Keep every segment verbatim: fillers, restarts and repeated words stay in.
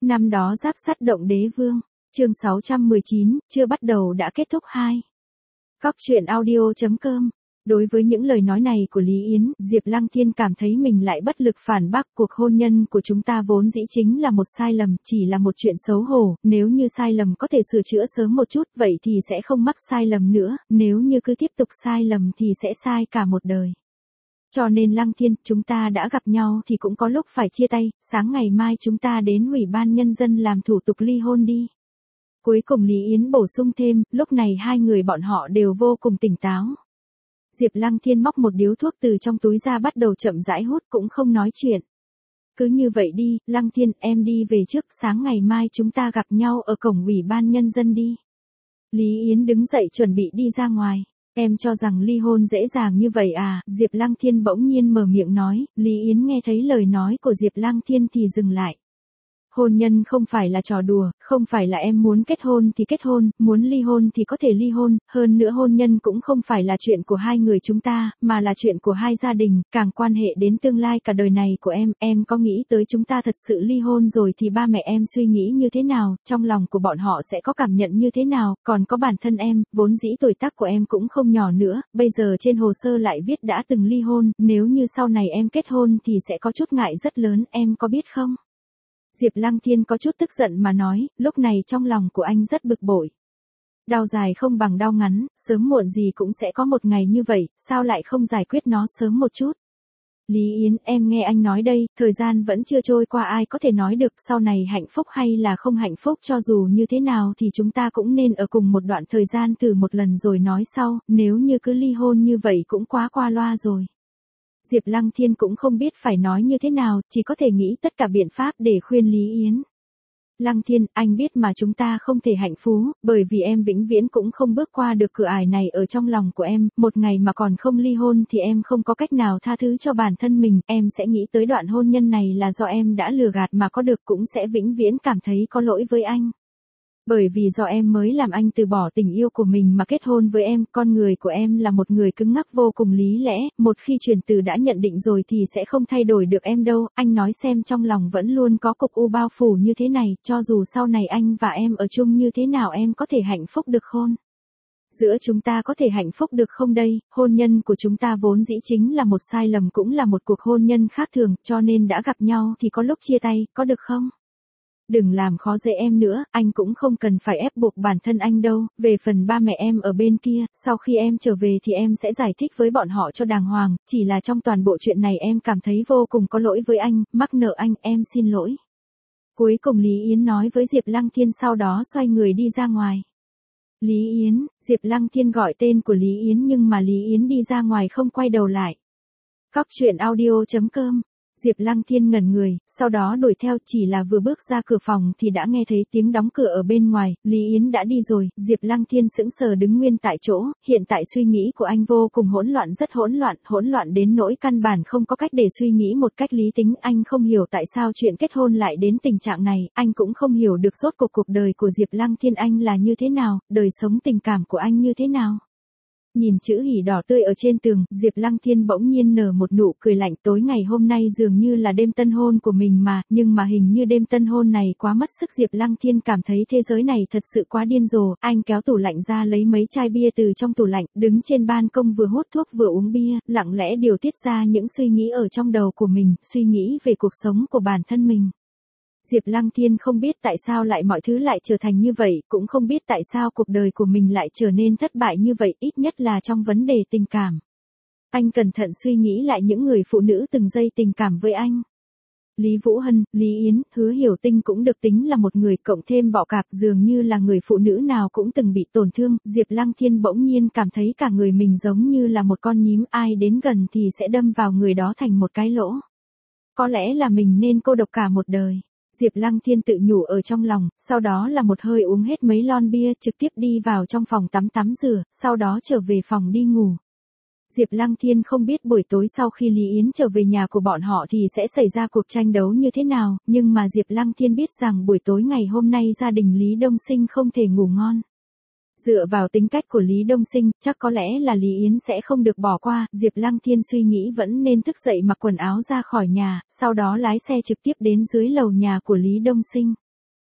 Năm đó giáp sắt động đế vương, chương sáu trăm mười chín, chưa bắt đầu đã kết thúc hai. Cóc truyện audio chấm com. Đối với những lời nói này của Lý Yến, Diệp Lăng Thiên cảm thấy mình lại bất lực phản bác. Cuộc hôn nhân của chúng ta vốn dĩ chính là một sai lầm, chỉ là một chuyện xấu hổ, nếu như sai lầm có thể sửa chữa sớm một chút, vậy thì sẽ không mắc sai lầm nữa, nếu như cứ tiếp tục sai lầm thì sẽ sai cả một đời. Cho nên Lăng Thiên, chúng ta đã gặp nhau thì cũng có lúc phải chia tay, sáng ngày mai chúng ta đến Ủy ban Nhân dân làm thủ tục ly hôn đi. Cuối cùng Lý Yến bổ sung thêm, lúc này hai người bọn họ đều vô cùng tỉnh táo. Diệp Lăng Thiên móc một điếu thuốc từ trong túi ra bắt đầu chậm rãi hút cũng không nói chuyện. Cứ như vậy đi, Lăng Thiên, em đi về trước, sáng ngày mai chúng ta gặp nhau ở cổng Ủy ban Nhân dân đi. Lý Yến đứng dậy chuẩn bị đi ra ngoài. Em cho rằng ly hôn dễ dàng như vậy à? Diệp Lăng Thiên bỗng nhiên mở miệng nói. Lý Yến nghe thấy lời nói của Diệp Lăng Thiên thì dừng lại. Hôn nhân không phải là trò đùa, không phải là em muốn kết hôn thì kết hôn, muốn ly hôn thì có thể ly hôn, hơn nữa hôn nhân cũng không phải là chuyện của hai người chúng ta, mà là chuyện của hai gia đình, càng quan hệ đến tương lai cả đời này của em. Em có nghĩ tới chúng ta thật sự ly hôn rồi thì ba mẹ em suy nghĩ như thế nào, trong lòng của bọn họ sẽ có cảm nhận như thế nào, còn có bản thân em, vốn dĩ tuổi tác của em cũng không nhỏ nữa, bây giờ trên hồ sơ lại viết đã từng ly hôn, nếu như sau này em kết hôn thì sẽ có chút ngại rất lớn, em có biết không? Diệp Lăng Thiên có chút tức giận mà nói, lúc này trong lòng của anh rất bực bội. Đau dài không bằng đau ngắn, sớm muộn gì cũng sẽ có một ngày như vậy, sao lại không giải quyết nó sớm một chút? Lý Yến, em nghe anh nói đây, thời gian vẫn chưa trôi qua, ai có thể nói được sau này hạnh phúc hay là không hạnh phúc, cho dù như thế nào thì chúng ta cũng nên ở cùng một đoạn thời gian thử một lần rồi nói sau, nếu như cứ ly hôn như vậy cũng quá qua loa rồi. Diệp Lăng Thiên cũng không biết phải nói như thế nào, chỉ có thể nghĩ tất cả biện pháp để khuyên Lý Yến. Lăng Thiên, anh biết mà chúng ta không thể hạnh phúc, bởi vì em vĩnh viễn cũng không bước qua được cửa ải này ở trong lòng của em, một ngày mà còn không ly hôn thì em không có cách nào tha thứ cho bản thân mình, em sẽ nghĩ tới đoạn hôn nhân này là do em đã lừa gạt mà có được, cũng sẽ vĩnh viễn cảm thấy có lỗi với anh. Bởi vì do em mới làm anh từ bỏ tình yêu của mình mà kết hôn với em, con người của em là một người cứng ngắc vô cùng lý lẽ, một khi chuyển từ đã nhận định rồi thì sẽ không thay đổi được em đâu, anh nói xem, trong lòng vẫn luôn có cục u bao phủ như thế này, cho dù sau này anh và em ở chung như thế nào em có thể hạnh phúc được không? Giữa chúng ta có thể hạnh phúc được không đây? Hôn nhân của chúng ta vốn dĩ chính là một sai lầm, cũng là một cuộc hôn nhân khác thường, cho nên đã gặp nhau thì có lúc chia tay, có được không? Đừng làm khó dễ em nữa, anh cũng không cần phải ép buộc bản thân anh đâu, về phần ba mẹ em ở bên kia, sau khi em trở về thì em sẽ giải thích với bọn họ cho đàng hoàng, chỉ là trong toàn bộ chuyện này em cảm thấy vô cùng có lỗi với anh, mắc nợ anh, em xin lỗi. Cuối cùng Lý Yến nói với Diệp Lăng Thiên, sau đó xoay người đi ra ngoài. Lý Yến, Diệp Lăng Thiên gọi tên của Lý Yến nhưng mà Lý Yến đi ra ngoài không quay đầu lại. Cóc truyện audio chấm com. Diệp Lăng Thiên ngẩn người, sau đó đuổi theo, chỉ là vừa bước ra cửa phòng thì đã nghe thấy tiếng đóng cửa ở bên ngoài, Lý Yến đã đi rồi, Diệp Lăng Thiên sững sờ đứng nguyên tại chỗ, hiện tại suy nghĩ của anh vô cùng hỗn loạn, rất hỗn loạn, hỗn loạn đến nỗi căn bản không có cách để suy nghĩ một cách lý tính, anh không hiểu tại sao chuyện kết hôn lại đến tình trạng này, anh cũng không hiểu được rốt cuộc cuộc đời của Diệp Lăng Thiên anh là như thế nào, đời sống tình cảm của anh như thế nào. Nhìn chữ hỉ đỏ tươi ở trên tường, Diệp Lăng Thiên bỗng nhiên nở một nụ cười lạnh, tối ngày hôm nay dường như là đêm tân hôn của mình mà, nhưng mà hình như đêm tân hôn này quá mất sức. Diệp Lăng Thiên cảm thấy thế giới này thật sự quá điên rồ, anh kéo tủ lạnh ra lấy mấy chai bia từ trong tủ lạnh, đứng trên ban công vừa hút thuốc vừa uống bia, lặng lẽ điều tiết ra những suy nghĩ ở trong đầu của mình, suy nghĩ về cuộc sống của bản thân mình. Diệp Lăng Thiên không biết tại sao lại mọi thứ lại trở thành như vậy, cũng không biết tại sao cuộc đời của mình lại trở nên thất bại như vậy, ít nhất là trong vấn đề tình cảm. Anh cẩn thận suy nghĩ lại những người phụ nữ từng dây tình cảm với anh. Lý Vũ Hân, Lý Yến, Hứa Hiểu Tinh cũng được tính là một người, cộng thêm Bọ Cạp, dường như là người phụ nữ nào cũng từng bị tổn thương. Diệp Lăng Thiên bỗng nhiên cảm thấy cả người mình giống như là một con nhím, ai đến gần thì sẽ đâm vào người đó thành một cái lỗ. Có lẽ là mình nên cô độc cả một đời. Diệp Lăng Thiên tự nhủ ở trong lòng, sau đó là một hơi uống hết mấy lon bia, trực tiếp đi vào trong phòng tắm tắm rửa, sau đó trở về phòng đi ngủ. Diệp Lăng Thiên không biết buổi tối sau khi Lý Yến trở về nhà của bọn họ thì sẽ xảy ra cuộc tranh đấu như thế nào, nhưng mà Diệp Lăng Thiên biết rằng buổi tối ngày hôm nay gia đình Lý Đông Sinh không thể ngủ ngon. Dựa vào tính cách của Lý Đông Sinh, chắc có lẽ là Lý Yến sẽ không được bỏ qua, Diệp Lăng Thiên suy nghĩ vẫn nên thức dậy mặc quần áo ra khỏi nhà, sau đó lái xe trực tiếp đến dưới lầu nhà của Lý Đông Sinh.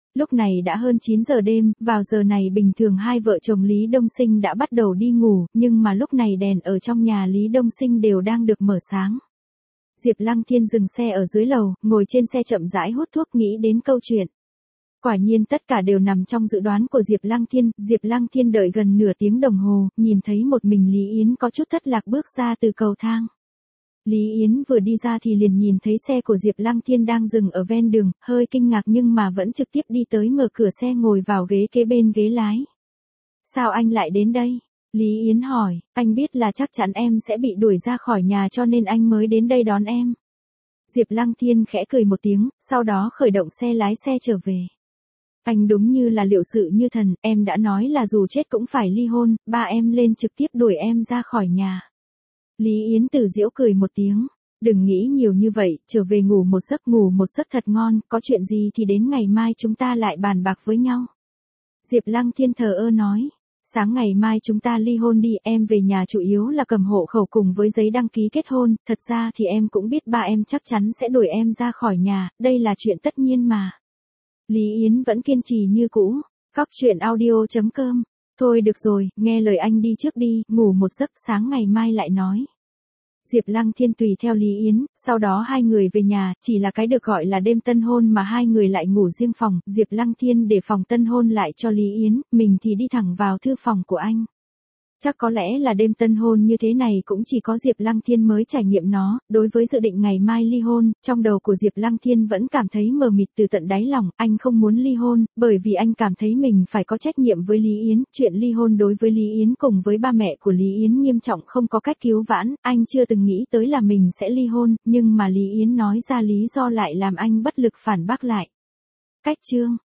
Lúc này đã hơn chín giờ đêm, vào giờ này bình thường hai vợ chồng Lý Đông Sinh đã bắt đầu đi ngủ, nhưng mà lúc này đèn ở trong nhà Lý Đông Sinh đều đang được mở sáng. Diệp Lăng Thiên dừng xe ở dưới lầu, ngồi trên xe chậm rãi hút thuốc nghĩ đến câu chuyện. Quả nhiên tất cả đều nằm trong dự đoán của Diệp Lăng Thiên, Diệp Lăng Thiên đợi gần nửa tiếng đồng hồ, nhìn thấy một mình Lý Yến có chút thất lạc bước ra từ cầu thang. Lý Yến vừa đi ra thì liền nhìn thấy xe của Diệp Lăng Thiên đang dừng ở ven đường, hơi kinh ngạc nhưng mà vẫn trực tiếp đi tới mở cửa xe ngồi vào ghế kế bên ghế lái. Sao anh lại đến đây? Lý Yến hỏi, anh biết là chắc chắn em sẽ bị đuổi ra khỏi nhà cho nên anh mới đến đây đón em. Diệp Lăng Thiên khẽ cười một tiếng, sau đó khởi động xe lái xe trở về. Anh đúng như là liệu sự như thần, em đã nói là dù chết cũng phải ly hôn, ba em lên trực tiếp đuổi em ra khỏi nhà. Lý Yến tự giễu cười một tiếng, đừng nghĩ nhiều như vậy, trở về ngủ một giấc ngủ một giấc thật ngon, có chuyện gì thì đến ngày mai chúng ta lại bàn bạc với nhau. Diệp Lăng Thiên thờ ơ nói, sáng ngày mai chúng ta ly hôn đi, em về nhà chủ yếu là cầm hộ khẩu cùng với giấy đăng ký kết hôn, thật ra thì em cũng biết ba em chắc chắn sẽ đuổi em ra khỏi nhà, đây là chuyện tất nhiên mà. Lý Yến vẫn kiên trì như cũ, cóc truyện audio chấm com. Thôi được rồi, nghe lời anh đi trước đi, ngủ một giấc sáng ngày mai lại nói. Diệp Lăng Thiên tùy theo Lý Yến, sau đó hai người về nhà, chỉ là cái được gọi là đêm tân hôn mà hai người lại ngủ riêng phòng, Diệp Lăng Thiên để phòng tân hôn lại cho Lý Yến, mình thì đi thẳng vào thư phòng của anh. Chắc có lẽ là đêm tân hôn như thế này cũng chỉ có Diệp Lăng Thiên mới trải nghiệm nó, đối với dự định ngày mai ly hôn, trong đầu của Diệp Lăng Thiên vẫn cảm thấy mờ mịt từ tận đáy lòng, anh không muốn ly hôn, bởi vì anh cảm thấy mình phải có trách nhiệm với Lý Yến, chuyện ly hôn đối với Lý Yến cùng với ba mẹ của Lý Yến nghiêm trọng không có cách cứu vãn, anh chưa từng nghĩ tới là mình sẽ ly hôn, nhưng mà Lý Yến nói ra lý do lại làm anh bất lực phản bác lại. Cách chương